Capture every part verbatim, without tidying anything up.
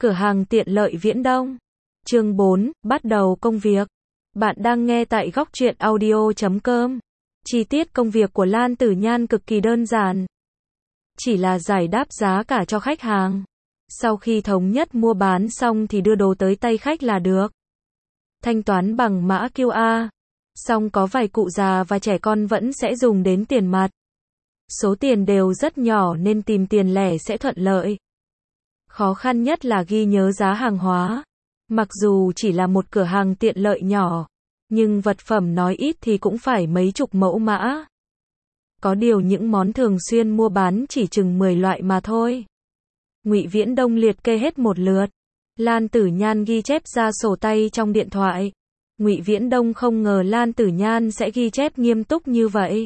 Cửa hàng tiện lợi Viễn Đông. Chương bốn, bắt đầu công việc. Bạn đang nghe tại góc truyện audio chấm com. Chi tiết công việc của Lan Tử Nhan cực kỳ đơn giản. Chỉ là giải đáp giá cả cho khách hàng. Sau khi thống nhất mua bán xong thì đưa đồ tới tay khách là được. Thanh toán bằng mã quy rờ. Song có vài cụ già và trẻ con vẫn sẽ dùng đến tiền mặt. Số tiền đều rất nhỏ nên tìm tiền lẻ sẽ thuận lợi. Khó khăn nhất là ghi nhớ giá hàng hóa. Mặc dù chỉ là một cửa hàng tiện lợi nhỏ, nhưng vật phẩm nói ít thì cũng phải mấy chục mẫu mã. Có điều những món thường xuyên mua bán chỉ chừng mười loại mà thôi. Ngụy Viễn Đông liệt kê hết một lượt. Lan Tử Nhan ghi chép ra sổ tay trong điện thoại. Ngụy Viễn Đông không ngờ Lan Tử Nhan sẽ ghi chép nghiêm túc như vậy.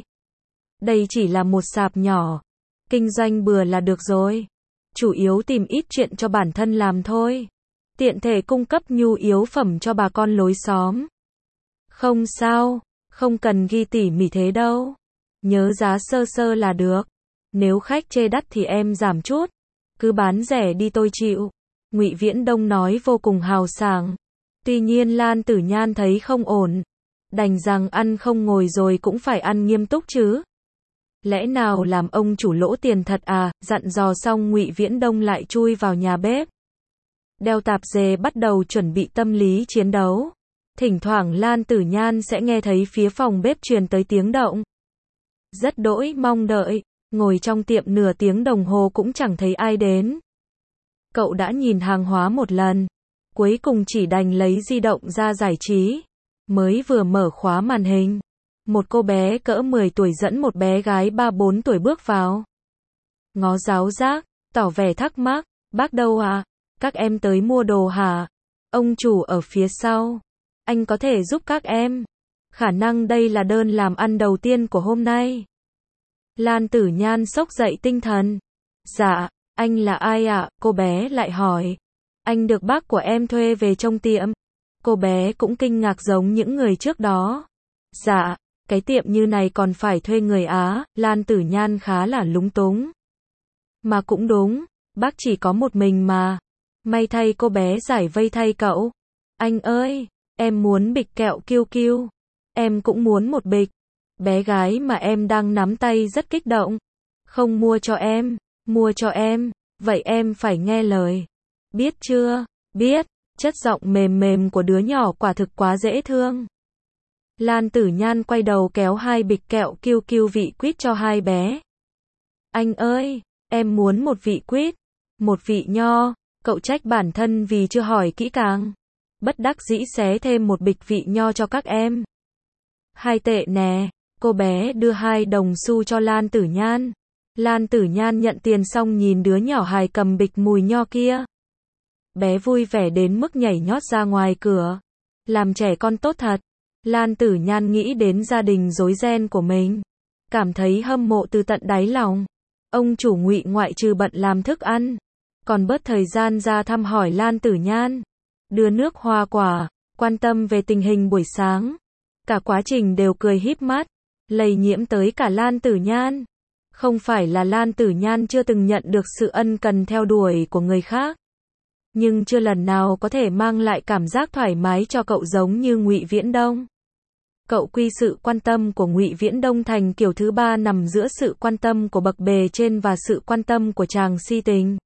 Đây chỉ là một sạp nhỏ. Kinh doanh bừa là được rồi. Chủ yếu tìm ít chuyện cho bản thân làm thôi. Tiện thể cung cấp nhu yếu phẩm cho bà con lối xóm. Không sao, không cần ghi tỉ mỉ thế đâu. Nhớ giá sơ sơ là được. Nếu khách chê đắt thì em giảm chút. Cứ bán rẻ đi tôi chịu. Ngụy Viễn Đông nói vô cùng hào sảng. Tuy nhiên Lan Tử Nhan thấy không ổn. Đành rằng ăn không ngồi rồi cũng phải ăn nghiêm túc chứ. Lẽ nào làm ông chủ lỗ tiền thật à? Dặn dò xong Ngụy Viễn Đông lại chui vào nhà bếp. Đeo tạp dề bắt đầu chuẩn bị tâm lý chiến đấu. Thỉnh thoảng Lan Tử Nhan sẽ nghe thấy phía phòng bếp truyền tới tiếng động. Rất đỗi mong đợi, ngồi trong tiệm nửa tiếng đồng hồ cũng chẳng thấy ai đến. Cậu đã nhìn hàng hóa một lần, cuối cùng chỉ đành lấy di động ra giải trí. Mới vừa mở khóa màn hình, một cô bé cỡ mười tuổi dẫn một bé gái ba bốn tuổi bước vào. Ngó giáo giác, tỏ vẻ thắc mắc, bác đâu ạ? À? Các em tới mua đồ hả? Ông chủ ở phía sau. Anh có thể giúp các em. Khả năng đây là đơn làm ăn đầu tiên của hôm nay. Lan Tử Nhan xốc dậy tinh thần. Dạ, anh là ai ạ? À? Cô bé lại hỏi. Anh được bác của em thuê về trông tiệm. Cô bé cũng kinh ngạc giống những người trước đó. Dạ, cái tiệm như này còn phải thuê người Á. Lan Tử Nhan khá là lúng túng. Mà cũng đúng, bác chỉ có một mình mà. May thay cô bé giải vây thay cậu. Anh ơi, em muốn bịch kẹo kiu kiu. Em cũng muốn một bịch. Bé gái mà em đang nắm tay rất kích động. Không mua cho em, mua cho em. Vậy em phải nghe lời. Biết chưa? Biết. Chất giọng mềm mềm của đứa nhỏ quả thực quá dễ thương. Lan Tử Nhan quay đầu kéo hai bịch kẹo kiu kiu vị quýt cho hai bé. Anh ơi, em muốn một vị quýt, một vị nho. Cậu trách bản thân vì chưa hỏi kỹ càng. Bất đắc dĩ xé thêm một bịch vị nho cho các em. Hai tệ nè. Cô bé đưa hai đồng xu cho Lan Tử Nhan. Lan Tử Nhan nhận tiền xong nhìn đứa nhỏ hài cầm bịch mùi nho kia. Bé vui vẻ đến mức nhảy nhót ra ngoài cửa. Làm trẻ con tốt thật. Lan Tử Nhan nghĩ đến gia đình rối ren của mình. Cảm thấy hâm mộ từ tận đáy lòng. Ông chủ Ngụy ngoại trừ bận làm thức ăn, còn bớt thời gian ra thăm hỏi Lan Tử Nhan. Đưa nước hoa quả, quan tâm về tình hình buổi sáng. Cả quá trình đều cười híp mắt, lây nhiễm tới cả Lan Tử Nhan. Không phải là Lan Tử Nhan chưa từng nhận được sự ân cần theo đuổi của người khác, nhưng chưa lần nào có thể mang lại cảm giác thoải mái cho cậu giống như Ngụy Viễn Đông. Cậu quy sự quan tâm của Ngụy Viễn Đông thành kiểu thứ ba nằm giữa sự quan tâm của bậc bề trên và sự quan tâm của chàng si tình.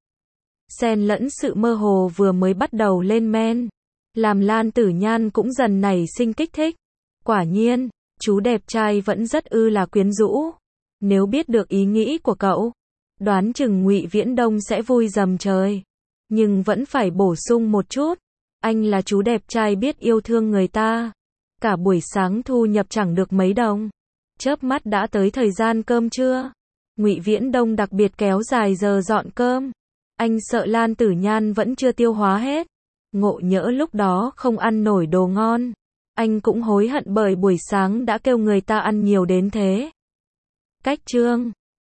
Xen lẫn sự mơ hồ vừa mới bắt đầu lên men, làm Lan Tử Nhan cũng dần nảy sinh kích thích. Quả nhiên, chú đẹp trai vẫn rất ư là quyến rũ. Nếu biết được ý nghĩ của cậu, đoán chừng Ngụy Viễn Đông sẽ vui rầm trời. Nhưng vẫn phải bổ sung một chút. Anh là chú đẹp trai biết yêu thương người ta. Cả buổi sáng thu nhập chẳng được mấy đồng. Chớp mắt đã tới thời gian cơm trưa. Ngụy Viễn Đông đặc biệt kéo dài giờ dọn cơm. Anh sợ Lan Tử Nhan vẫn chưa tiêu hóa hết. Ngộ nhỡ lúc đó không ăn nổi đồ ngon. Anh cũng hối hận bởi buổi sáng đã kêu người ta ăn nhiều đến thế. Cách chương